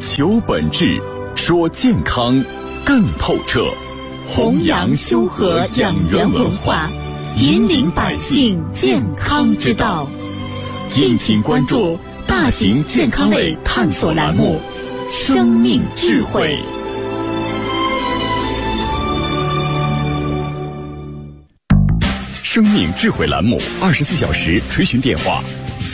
求本质，说健康更透彻， 弘扬修和养元文化，引领百姓健康之道。敬请关注大型健康类探索栏目《生命智慧》。 生命智慧栏目24小时垂询电话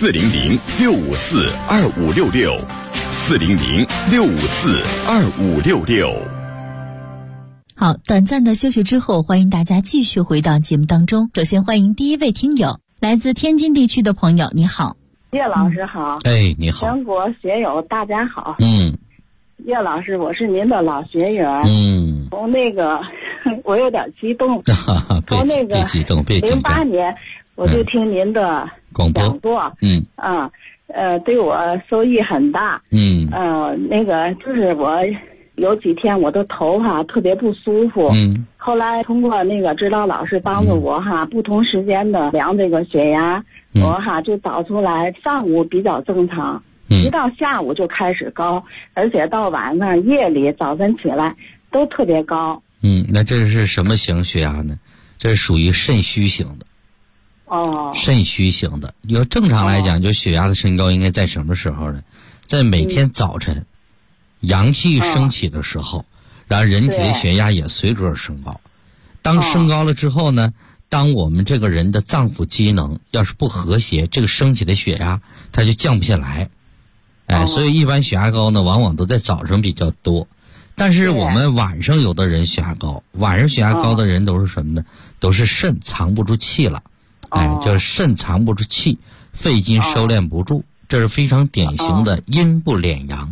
：400-654-2566，400-654-2566。 好，短暂的休息之后，欢迎大家继续回到节目当中。首先欢迎第一位听友，来自天津地区的朋友，你好。 叶老师好。 你好。 全国学友大家好。叶老师，我是您的老学员。从那个我有点激动。从那个08年我就听您的讲座。对我收益很大。那个就是我有几天我的头特别不舒服。后来通过那个指导老师帮助我不同时间的量这个血压，我就找出来上午比较正常，一到下午就开始高，而且到晚上夜里早晨起来都特别高。 那这是什么型血压呢？这是属于肾虚型的。肾虚型的。要正常来讲，就血压的升高应该在什么时候呢？在每天早晨阳气升起的时候，然后人体的血压也随之而升高。当升高了之后呢，当我们这个人的脏腑机能要是不和谐，这个升起的血压它就降不下来。所以一般血压高呢，往往都在早上比较多。但是我们晚上有的人血压高，晚上血压高的人都是什么呢？都是肾藏不住气了。就是肾藏不住气，肺经收敛不住，这是非常典型的阴不敛阳。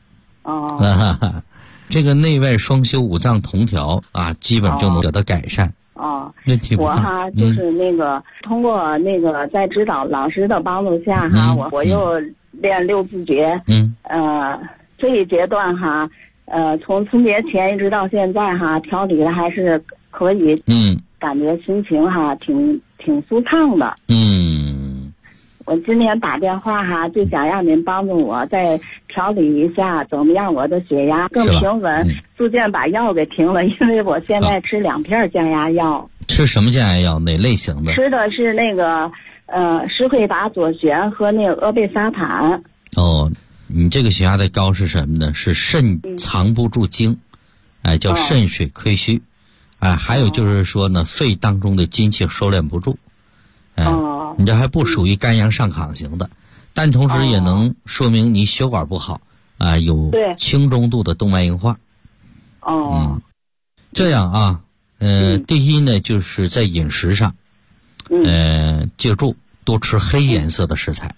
这个内外双修五脏同调基本就能得到改善。问题不大。 我就是那个通过那个在指导老师的帮助下我又练六字诀。这一阶段从春节前一直到现在调理的还是可以。感觉心情挺舒畅的。我今天打电话就想让您帮助我再调理一下，怎么样我的血压更平稳。逐渐把药给停了，因为我现在吃2片降压药。 吃什么降压药？哪类型的？ 吃的是那个施惠达左旋和那个阿贝沙坦。 你这个血压的高是什么呢？是肾藏不住精，叫肾水亏虚。还有就是说呢，肺当中的精气收敛不住。你这还不属于肝阳上亢型的，但同时也能说明你血管不好有轻中度的动脉硬化。这样第一呢，就是在饮食上记住多吃黑颜色的食材。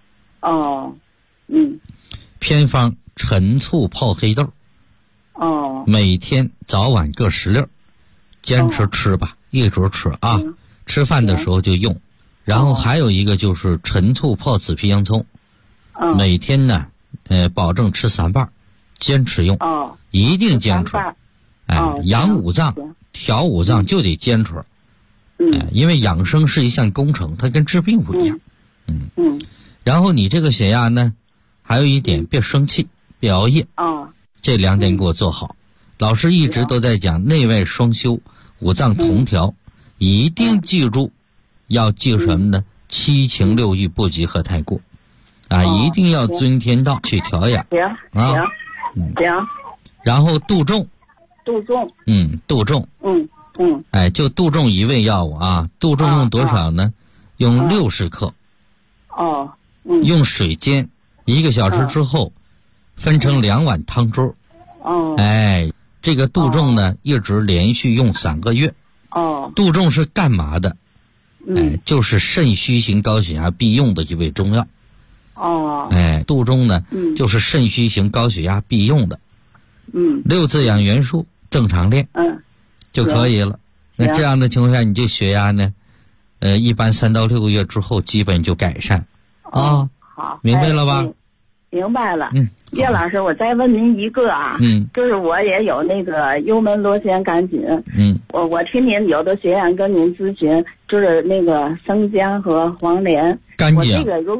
偏方陈醋泡黑豆。每天早晚各10粒，坚持吃吧，一直吃吃饭的时候就用。然后还有一个就是陈醋泡紫皮洋葱。每天呢保证吃3瓣，坚持用。一定坚持。养五脏调五脏就得坚持。因为养生是一项工程，它跟治病不一样。然后你这个血压呢，还有一点，别生气，别熬夜。这2点给我做好。老师一直都在讲内外双修，五脏同调，一定记住，要记住什么呢？7情6欲不及和太过。一定要遵天道去调养。 行。 然后杜仲。 杜仲。 就杜仲一味药物杜仲用多少呢？用60克。用水煎1个小时之后，分成2碗汤粥。这个杜仲呢，一直连续用3个月。杜仲是干嘛的？就是肾虚型高血压必用的一味中药。杜仲呢，就是肾虚型高血压必用的。6字养元术正常练就可以了。那这样的情况下，你这血压呢一般3到6个月之后基本就改善。 好， 明白了吧？ 明白了。叶老师，我再问您一个就是我也有那个幽门螺旋杆菌。我听您有的学员跟您咨询，就是那个生姜和黄连。 干姜。 我这个如果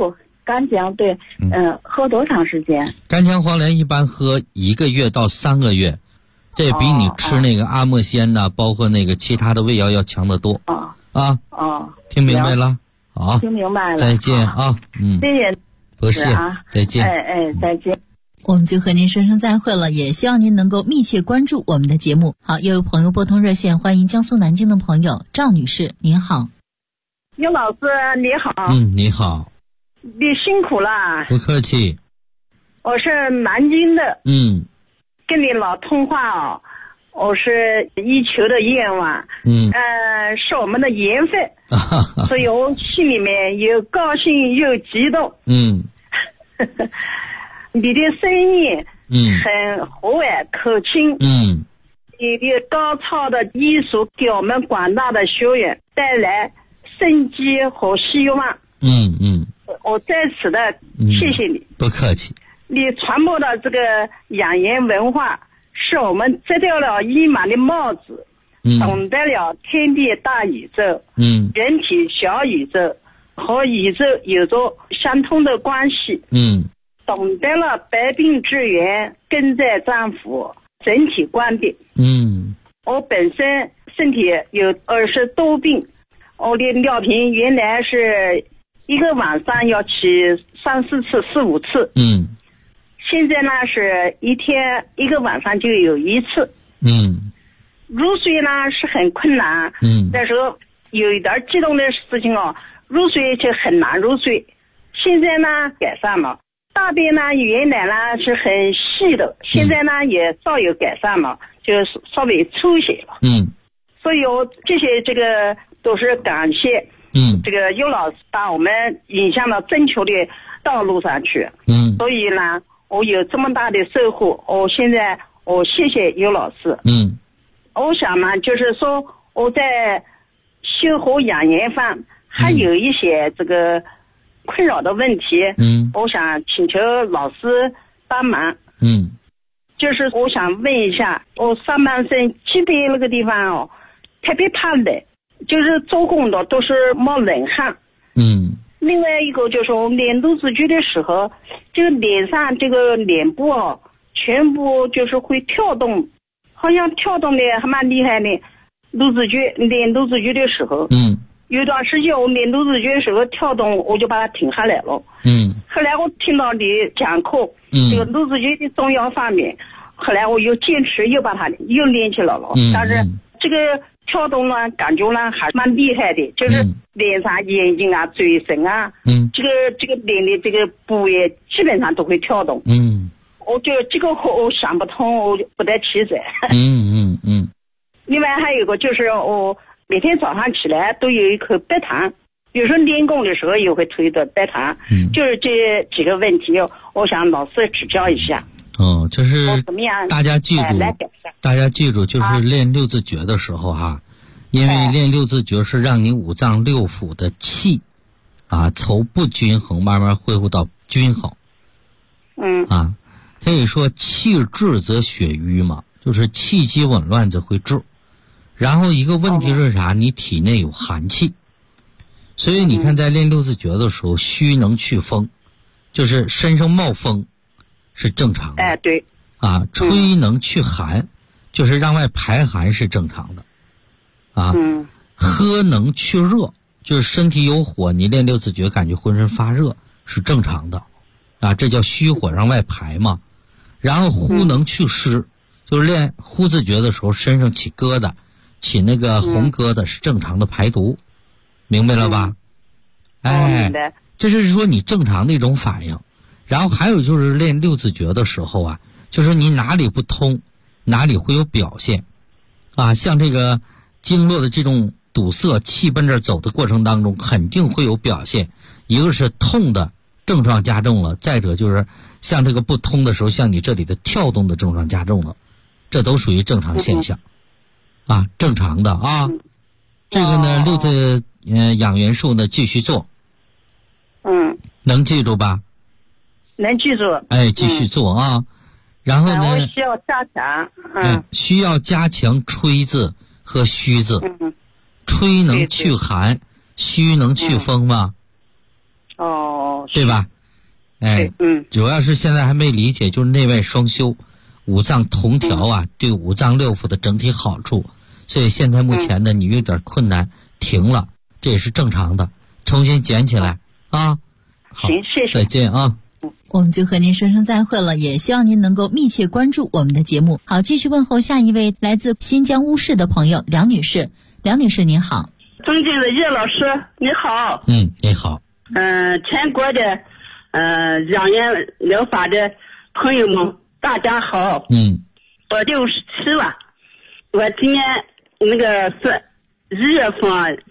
干姜对，喝多长时间？ 干姜黄连一般喝1个月到3个月，这比你吃那个阿莫仙呐，包括那个其他的胃药要强得多。听明白了？好， 听明白了。 再见啊， 谢谢， 不是啊，再见。 再见。 我们就和您说声再会了，也希望您能够密切关注我们的节目。好，又有朋友拨通热线，欢迎江苏南京的朋友赵女士，您好。 尤老师你好。 你好。 你辛苦了。 不客气。 我是南京的。跟你老通话我是一求的愿望。是我们的缘分。所以我心里面又高兴又激动。你的声音很和蔼可亲。你的高超的艺术给我们广大的学员带来生机和希望。我在此的谢谢你。 不客气。 你传播的这个养颜文化，是我们摘掉了衣满的帽子，懂得了天地大宇宙，人体小宇宙和宇宙有着相通的关系。懂得了百病之源根在脏腑，整体观点。我本身身体有20多病，我的尿频原来是一个晚上要起3、4次、4、5次。现在呢是一天一个晚上就有1次。入睡呢是很困难。那时候有一点激动的事情入睡就很难入睡。现在呢改善了。大便呢原来呢是很细的，现在呢也稍有改善了，就是稍微粗些了。所以我这个都是感谢这个尤老师把我们引向了正确的道路上去。所以呢我有这么大的收获，现在我谢谢尤老师。我想呢就是说我在修和养颜方还有一些这个困扰的问题。我想请求老师帮忙。就是我想问一下，我上半身脊背那个地方特别怕冷，就是做工的都是冒冷汗。另外一个就是我脸肚子觉的时候，这个脸上这个脸部全部就是会跳动，好像跳动的还蛮厉害的。脸肚子觉的时候，有段时间我脸肚子觉的时候跳动，我就把它停下来了。后来我听到你讲课，这个肚子觉的中药方面，后来我又坚持又把它又练起来了。但是这个跳动呢感觉呢还蛮厉害的，就是脸上眼睛啊嘴唇啊，这个脸的这个部位基本上都会跳动。我就这个我想不通，我就不得其解。另外还有一个就是我每天早上起来都有一口白糖，有时候练功的时候也会推的白糖。就是这几个问题我想老师指教一下。 就是大家记住，就是练六字诀的时候因为练六字诀是让你五脏六腑的气从不均衡慢慢恢复到均衡。可以说气滞则血瘀嘛，就是气机紊乱则会滞。然后一个问题是啥？你体内有寒气，所以你看在练六字诀的时候，虚能去风，就是身上冒风是正常的。 对。 吹能去寒，就是让外排寒是正常的。喝能去热，就是身体有火，你练六字诀感觉浑身发热是正常的。这叫虚火让外排嘛。然后呼能去湿，就是练呼字诀的时候身上起疙瘩，起那个红疙瘩是正常的排毒。明白了吧？ 明白。 这是说你正常的一种反应。然后还有就是练六字诀的时候就是你哪里不通哪里会有表现像这个经络的这种堵塞，气奔这走的过程当中肯定会有表现。一个是痛的症状加重了，再者就是像这个不通的时候，像你这里的跳动的症状加重了，这都属于正常现象正常的这个呢六字养元术呢继续做。能记住吧？ 能记住。 继续做然后呢， 我需要加强。 需要加强吹字和虚字。吹能去寒，虚能去风吗？ 对吧？ 哎，主要是现在还没理解，就是内外双修，五脏同调啊，对五脏六腑的整体好处。所以现在目前呢，你有点困难，停了，这也是正常的，重新捡起来啊。好， 行，谢谢， 再见啊。 我们就和您说声再会了，也希望您能够密切关注我们的节目。好，继续问候下一位来自新疆乌市的朋友梁女士。梁女士您好。 尊敬的叶老师你好。 你好。 全国的养颜疗法的朋友们大家好。我67了，我今年那个是1月份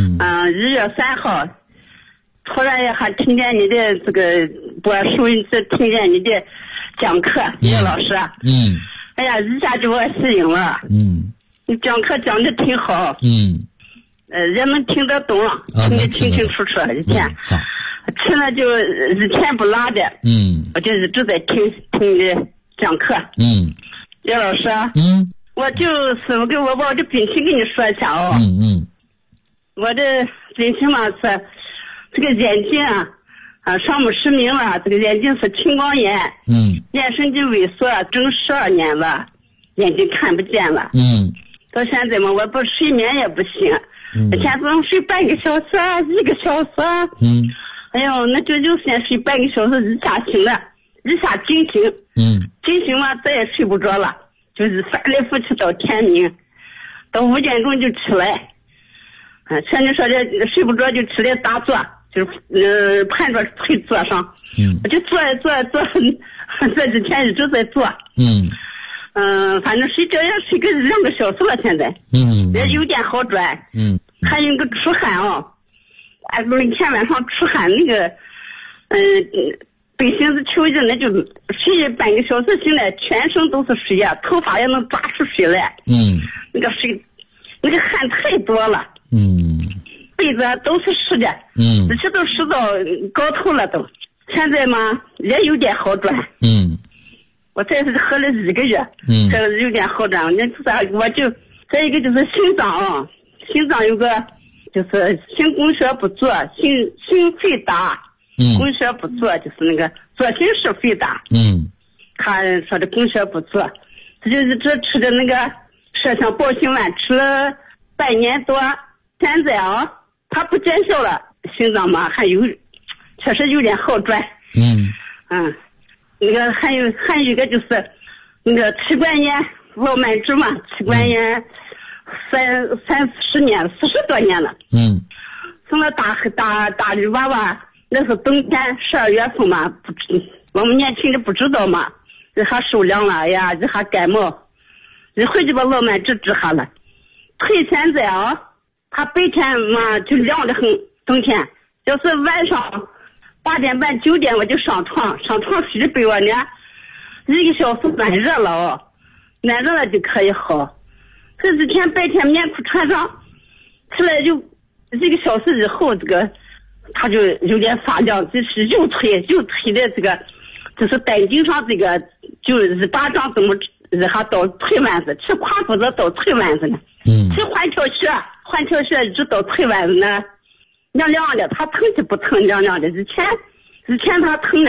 1月3号突然也还听见你的这个播收音机，听见你的讲课，叶老师。哎呀，一下就我吸引了。你讲课讲的挺好。人们听得懂，听得清清楚楚。一天，听了就一天不落的。我就一直在听你讲课。叶老师。我就是我把我的病情跟你说一下哦。我的病情嘛是这个眼睛双目失明了，这个眼睛是青光眼。眼神经萎缩，整12年了，眼睛看不见了。到现在嘛，我不睡眠也不行。以前总睡半个小时1个小时。哎呦，那就先睡半个小时，一下醒了，一下惊醒。惊醒嘛，再也睡不着了，就是翻来覆去到天明，到5点钟就起来。像你说的睡不着就起来打坐，就是盘着腿坐上。我就坐这几天一直在坐。反正睡觉也睡个2个小时了，现在。也有点好转。还有个出汗每天晚上出汗那个背心子抽着，那就睡半个小时醒来，全身都是水呀，头发也能抓出水来。那个水那个汗太多了。被子都是湿的。这些都湿到高头了都。现在嘛也有点好转。我这是喝了1个月。这有点好转。我就再一个就是心脏有个就是心供血不足，心肺大。供血不足就是那个左心室肺大。他说的供血不足，这就是这吃的那个麝香保心丸吃了半年多，现在他不见效了，心脏嘛确实有点好转。那个还有一个就是那个气管炎老慢支嘛，气管炎30年了，40多年了。从那大绿娃娃，那是冬天12月份嘛，我们年轻的不知道嘛，这还受凉了，哎呀，这还感冒，一会就把老慢支治下了。腿现在他白天嘛就凉得很，冬天就是晚上8点半9点我就上床睡着被窝呢，1个小时暖热了暖热了就可以好。这几天白天棉裤穿上，起来就1个小时以后，这个他就有点发凉，就是右腿的这个就是胆经上这个就1巴掌怎么还到腿腕子，吃胯骨子到腿腕子呢。吃环条穴一直到腿腕子呢，凉凉的，他疼就不疼，凉凉的。以前他疼的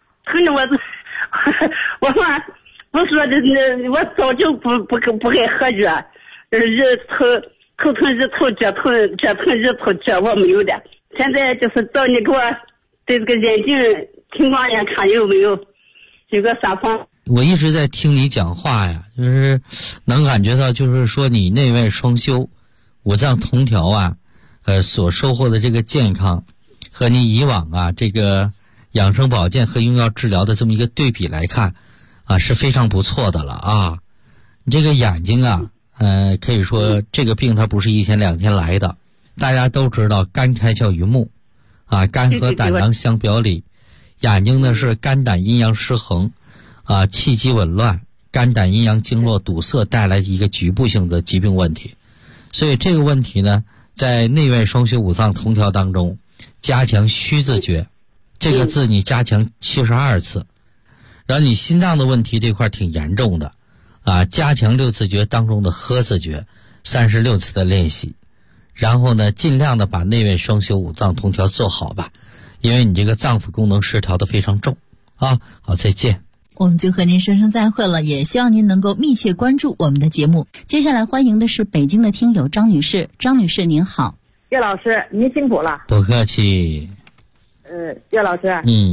我说的我早就不爱喝药，头疼日头这疼日头这我没有的。现在就是找你给我对这个眼睛青光眼看有没有个啥方。 我一直在听你讲话呀，就是能感觉到，就是说你内外双修，五脏同调所收获的这个健康，和你以往这个养生保健和用药治疗的这么一个对比来看是非常不错的了你这个眼睛可以说这个病它不是1天2天来的。大家都知道肝开窍于目肝和胆囊相表里，眼睛呢是肝胆阴阳失衡气机紊乱，肝胆阴阳经络堵塞带来一个局部性的疾病问题。所以这个问题呢，在内外双修五脏同调当中，加强虚字诀，这个字你加强72次。然后你心脏的问题这块挺严重的加强6字诀当中的呵字诀36次的练习。然后呢，尽量的把内外双修五脏同调做好吧。 因为你这个脏腑功能失调的非常重啊。好，再见。 我们就和您说声再会了，也希望您能够密切关注我们的节目。接下来欢迎的是北京的听友张女士。张女士您好。 岳老师您辛苦了。 不客气。 岳老师，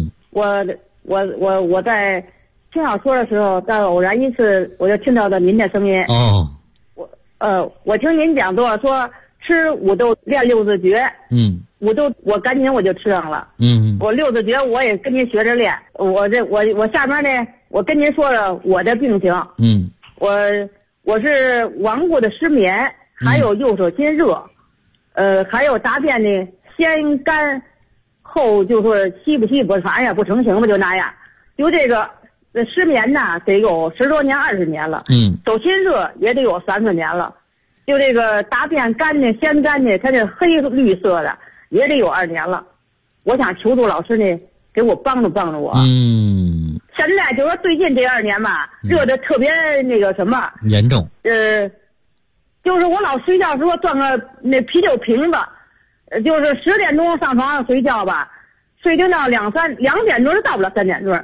我在听小说的时候，在偶然一次我就听到了您的声音。 哦。 我听您讲座说吃五豆练六字诀。五豆我赶紧我就吃上了。我六字诀我也跟您学着练。我下面呢，我跟您说了我的病情。我是顽固的失眠，还有右手心热，还有大便呢先干后就说稀不反正也不成形吧，就那样。就这个失眠呢得有10多年20年了。手心热也得有30年了。就这个大便干呢先干呢，它是黑绿色的，也得有2年了。我想求助老师呢给我帮助我。现在就说最近这2年吧，热的特别那个什么严重。 就是我老睡觉时候端个那啤酒瓶子，就是10点钟上床上睡觉吧，睡到2点钟就到不了3点钟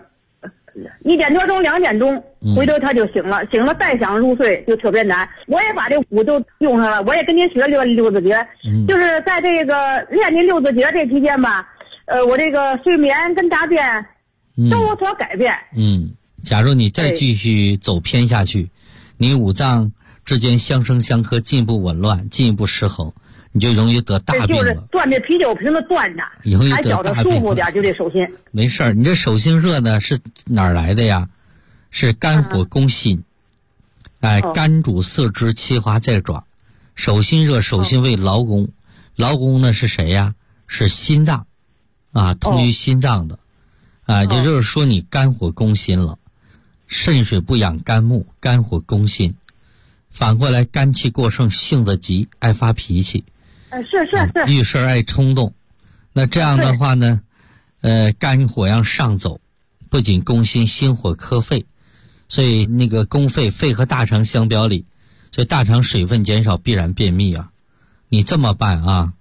，1点多钟2点钟回头他就醒了再想入睡就特别难。我也把这五都用上了，我也跟您学六字诀。就是在这个练您六字诀这期间吧，我这个睡眠跟大便都有所改变。 假如你再继续走偏下去，你五脏之间相生相克，进一步紊乱，进一步失衡，你就容易得大病了。 就是端这啤酒瓶子端着，还觉得舒服点，就这手心。 没事儿，你这手心热呢是哪儿来的呀？是肝火攻心。肝主四肢，气化在爪。手心热，手心为劳宫，劳宫呢是谁呀？是心脏，通于心脏的。也就是说你肝火攻心了，肾水不养肝木，肝火攻心。反过来肝气过盛，性子急，爱发脾气。 是遇事爱冲动。那这样的话呢，肝火要上走，不仅攻心，心火克肺，所以那个攻肺，肺和大肠相表里，所以大肠水分减少必然便秘啊。你这么办啊？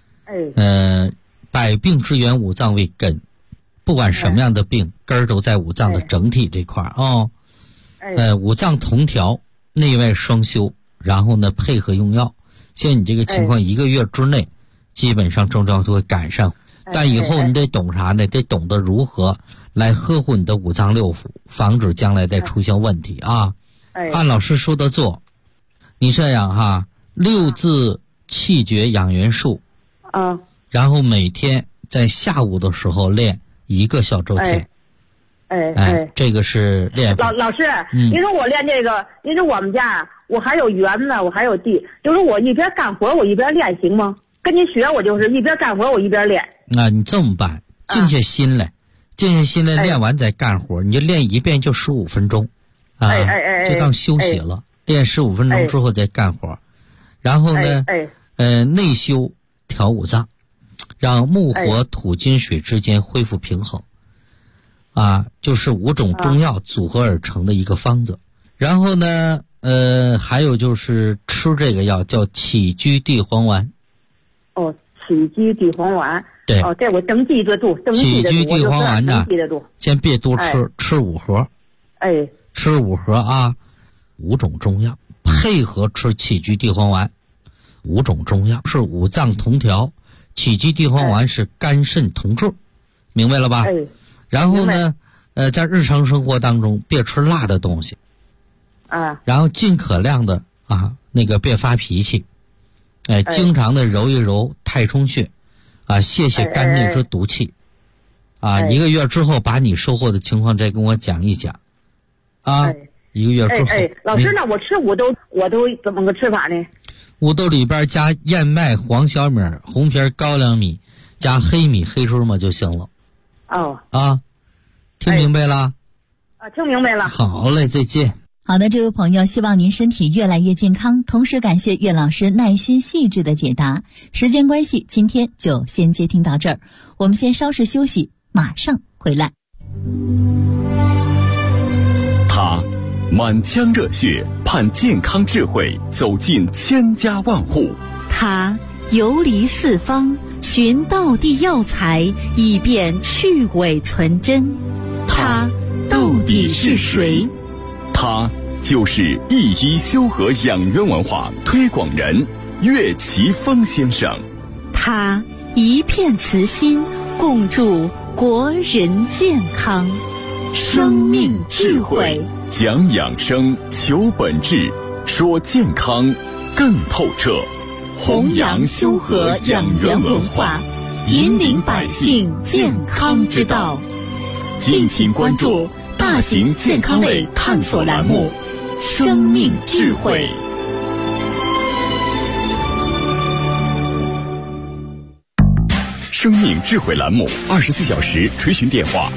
百病之源五脏为根，不管什么样的病，根儿都在五脏的整体这块五脏同调，内外双修，然后呢配合用药。像你这个情况，1个月之内，基本上症状都会改善。但以后你得懂啥呢？得懂得如何来呵护你的五脏六腑，防止将来再出现问题啊。按老师说的做，你这样哈，6字气诀养元术，然后每天在下午的时候练1个小周天。这个是练法。 老师，您说我练这个，您说我们家我还有园子，我还有地，就是我一边干活我一边练行吗？跟您学，我就是一边干活我一边练。 你这么办，静下心来，练完再干活，你就练一遍就15分钟，就当休息了。练15分钟之后再干活，然后呢，内修调五脏，让木火土金水之间恢复平衡。就是5种中药组合而成的一个方子。然后呢，还有就是吃这个药叫起居地黄丸。 起居地黄丸。 对。 这我登记得住。 起居地黄丸呢，先别多吃，吃5盒。吃5盒啊，5种中药配合吃起居地黄丸。5种中药是五脏同调，起居地黄丸是肝肾同治，明白了吧？然后呢，在日常生活当中别吃辣的东西，然后尽可量的别发脾气，经常的揉一揉太冲穴，泄肝内之毒气，1个月之后把你收获的情况再跟我讲一讲，1个月之后。 老师，那我吃五豆，我都怎么个吃法呢？ 五豆里边加燕麦、黄小米、红皮高粱米，加黑米、黑芝麻就行了。听明白了？ 听明白了。 好嘞，再见。 好的，这位朋友，希望您身体越来越健康，同时感谢岳老师耐心细致的解答。时间关系，今天就先接听到这儿，我们先稍事休息，马上回来。 他满腔热血，盼健康智慧走进千家万户。 他游离四方， 寻道地药材，以便去伪存真。他到底是谁？ 他就是一一修和养元文化推广人岳奇峰先生。 他一片慈心，共筑国人健康。生命智慧， 讲养生，求本质，说健康更透彻。 弘扬修和养元文化，引领百姓健康之道。敬请关注大型健康类探索栏目《生命智慧》。 生命智慧栏目24小时垂询电话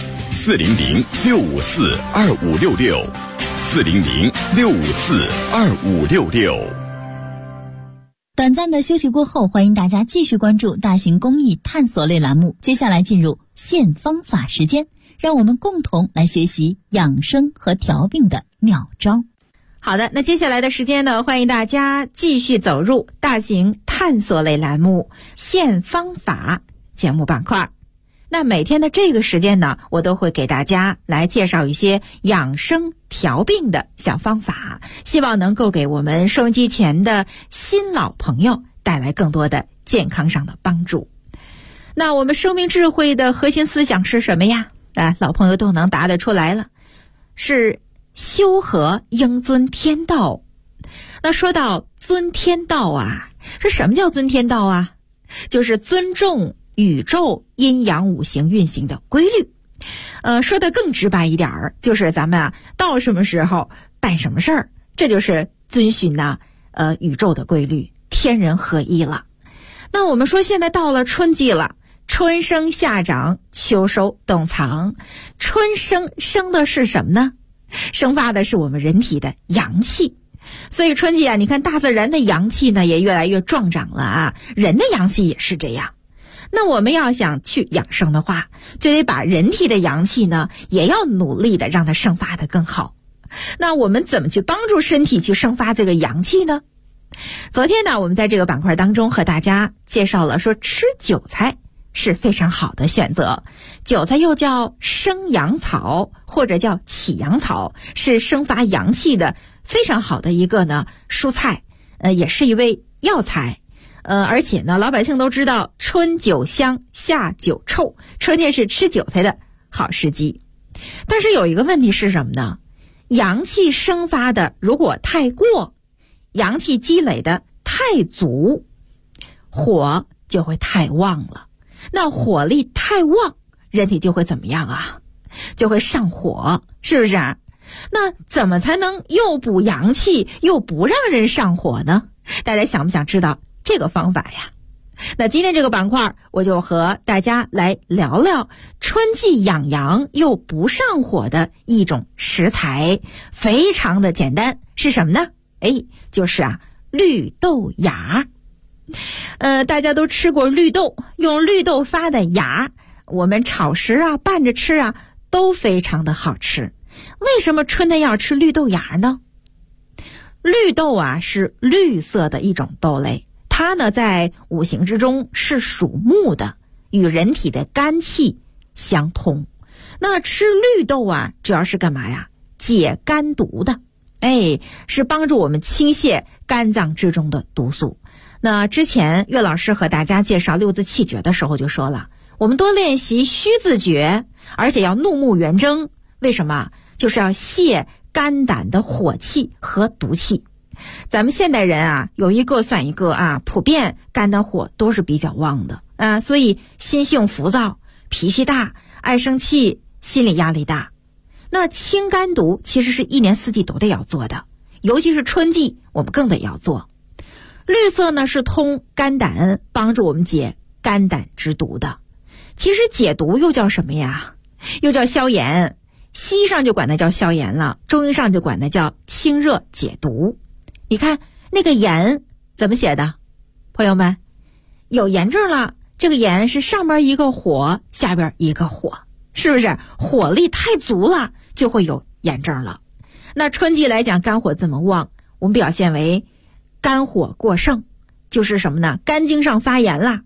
：400-654-2566，400-654-2566。 短暂的休息过后，欢迎大家继续关注大型公益探索类栏目。接下来进入现方法时间，让我们共同来学习养生和调病的妙招。 好的，那接下来的时间呢，欢迎大家继续走入大型探索类栏目现方法节目板块。那每天的这个时间呢，我都会给大家来介绍一些养生调病的小方法，希望能够给我们收音机前的新老朋友带来更多的健康上的帮助。那我们生命智慧的核心思想是什么呀？老朋友都能答得出来了，是修和应尊天道。那说到尊天道啊，是什么叫尊天道啊？就是尊重宇宙阴阳五行运行的规律。说得更直白一点，就是咱们到什么时候办什么事儿，这就是遵循宇宙的规律，天人合一了。那我们说现在到了春季了，春生夏长，秋收冬藏。春生的是什么呢？生发的是我们人体的阳气。所以春季你看大自然的阳气呢也越来越壮长了人的阳气也是这样。那我们要想去养生的话，就得把人体的阳气呢也要努力的让它生发的更好。那我们怎么去帮助身体去生发这个阳气呢？昨天呢，我们在这个板块当中和大家介绍了说吃韭菜是非常好的选择。韭菜又叫生阳草或者叫起阳草，是生发阳气的非常好的一个呢蔬菜，也是一味药材。而且呢，老百姓都知道春韭香，夏韭臭，春天是吃韭菜的好时机。但是有一个问题是什么呢？阳气生发的如果太过，阳气积累的太足，火就会太旺了。那火力太旺，人体就会怎么样啊？就会上火，是不是啊？那怎么才能又补阳气又不让人上火呢？大家想不想知道这个方法呀？那今天这个板块我就和大家来聊聊春季养阳又不上火的一种食材，非常的简单，是什么呢？就是绿豆芽。大家都吃过绿豆，用绿豆发的芽，我们炒食拌着吃都非常的好吃。为什么春天要吃绿豆芽呢？绿豆是绿色的一种豆类，它呢在五行之中是属木的，与人体的肝气相通。那吃绿豆主要是干嘛呀？解肝毒的，是帮助我们清泻肝脏之中的毒素。那之前岳老师和大家介绍六字气诀的时候就说了，我们多练习虚字诀，而且要怒目圆睁。为什么？就是要泻肝胆的火气和毒气。咱们现代人有一个算一个普遍肝胆火都是比较旺的所以心性浮躁，脾气大，爱生气，心理压力大。那清肝毒其实是一年四季都得要做的，尤其是春季我们更得要做。绿色呢是通肝胆，帮助我们解肝胆之毒的。其实解毒又叫什么呀？又叫消炎。西医上就管它叫消炎了，中医上就管它叫清热解毒。你看那个炎怎么写的？朋友们，有炎症了，这个炎是上边一个火，下边一个火，是不是？火力太足了，就会有炎症了。那春季来讲，肝火这么旺，我们表现为肝火过盛，就是什么呢？肝经上发炎了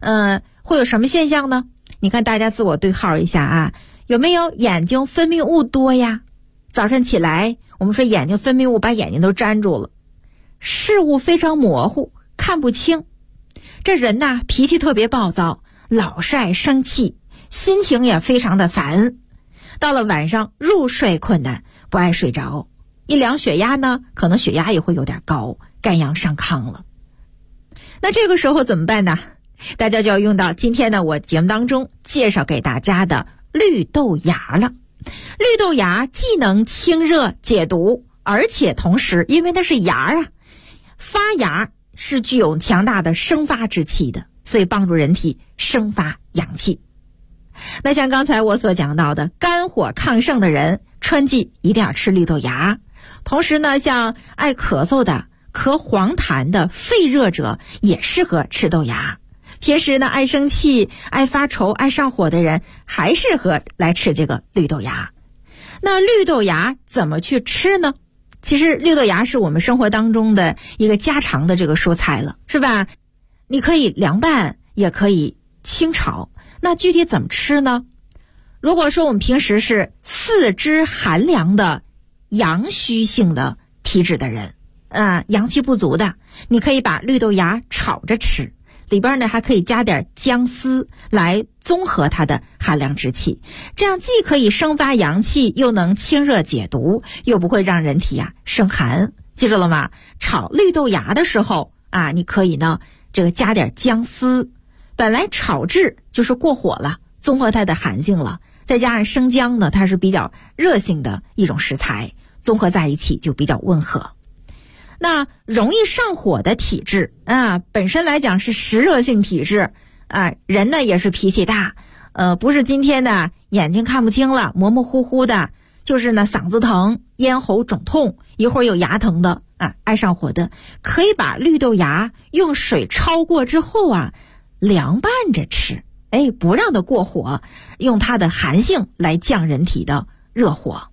会有什么现象呢？你看大家自我对号一下啊，有没有眼睛分泌物多呀？早上起来我们说眼睛分泌物把眼睛都粘住了，视物非常模糊，看不清。这人呐，脾气特别暴躁，老是爱生气，心情也非常的烦。到了晚上入睡困难，不爱睡着，一量血压呢，可能血压也会有点高，肝阳上亢了。那这个时候怎么办呢？大家就要用到今天呢我节目当中介绍给大家的绿豆芽了。绿豆芽既能清热解毒，而且同时因为它是芽啊，发芽是具有强大的生发之气的，所以帮助人体生发阳气。那像刚才我所讲到的，肝火亢盛的人春季一定要吃绿豆芽。同时呢，像爱咳嗽的、咳黄痰的、肺热者也适合吃豆芽。平时呢，爱生气、爱发愁、爱上火的人还适合来吃这个绿豆芽。那绿豆芽怎么去吃呢？其实绿豆芽是我们生活当中的一个家常的这个蔬菜了，是吧？你可以凉拌，也可以清炒。那具体怎么吃呢？如果说我们平时是四肢寒凉的阳虚性的体质的人，阳气不足的，你可以把绿豆芽炒着吃，里边呢还可以加点姜丝来综合它的寒凉之气，这样既可以生发阳气，又能清热解毒，又不会让人体生寒。记住了吗？炒绿豆芽的时候你可以呢这个加点姜丝，本来炒制就是过火了，综合它的寒性了，再加上生姜呢，它是比较热性的一种食材，综合在一起就比较温和。那容易上火的体质本身来讲是湿热性体质人呢也是脾气大，不是今天的眼睛看不清了，模模糊糊的，就是呢嗓子疼、咽喉肿痛，一会儿有牙疼的爱上火的，可以把绿豆芽用水焯过之后凉拌着吃，不让它过火，用它的寒性来降人体的热火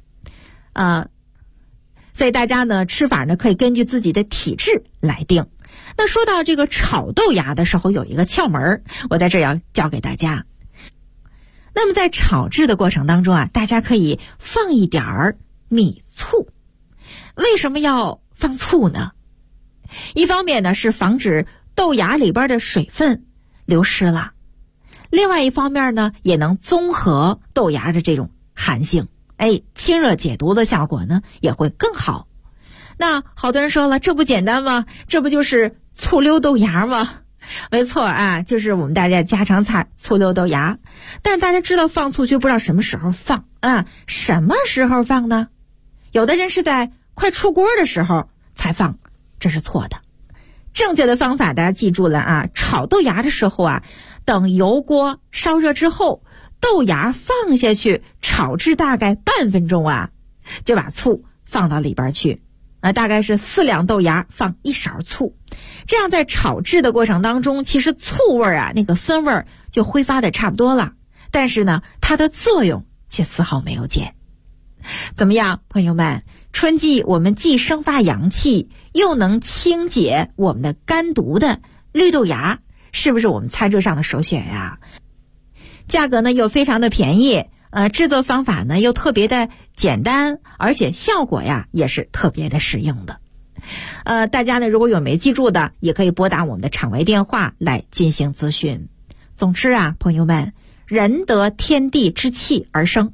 所以大家呢吃法呢可以根据自己的体质来定。那说到这个炒豆芽的时候，有一个窍门，我在这要教给大家。那么在炒制的过程当中大家可以放一点儿米醋。为什么要放醋呢？一方面呢是防止豆芽里边的水分流失了，另外一方面呢也能综合豆芽的这种寒性，清热解毒的效果呢也会更好。那好多人说了，这不简单吗？这不就是醋溜豆芽吗？没错就是我们大家家常菜醋溜豆芽。但是大家知道放醋却不知道什么时候放什么时候放呢？有的人是在快出锅的时候才放，这是错的。正确的方法大家记住了炒豆芽的时候等油锅烧热之后，豆芽放下去炒制大概半分钟就把醋放到里边去大概是4两豆芽放1勺醋，这样在炒制的过程当中，其实醋味那个酸味就挥发的差不多了，但是呢它的作用却丝毫没有减。怎么样朋友们，春季我们既生发阳气又能清解我们的肝毒的绿豆芽，是不是我们餐桌上的首选呀？价格呢又非常的便宜，制作方法呢又特别的简单，而且效果也是特别的实用的。大家呢如果有没记住的，也可以拨打我们的场外电话来进行咨询。总之朋友们，人得天地之气而生，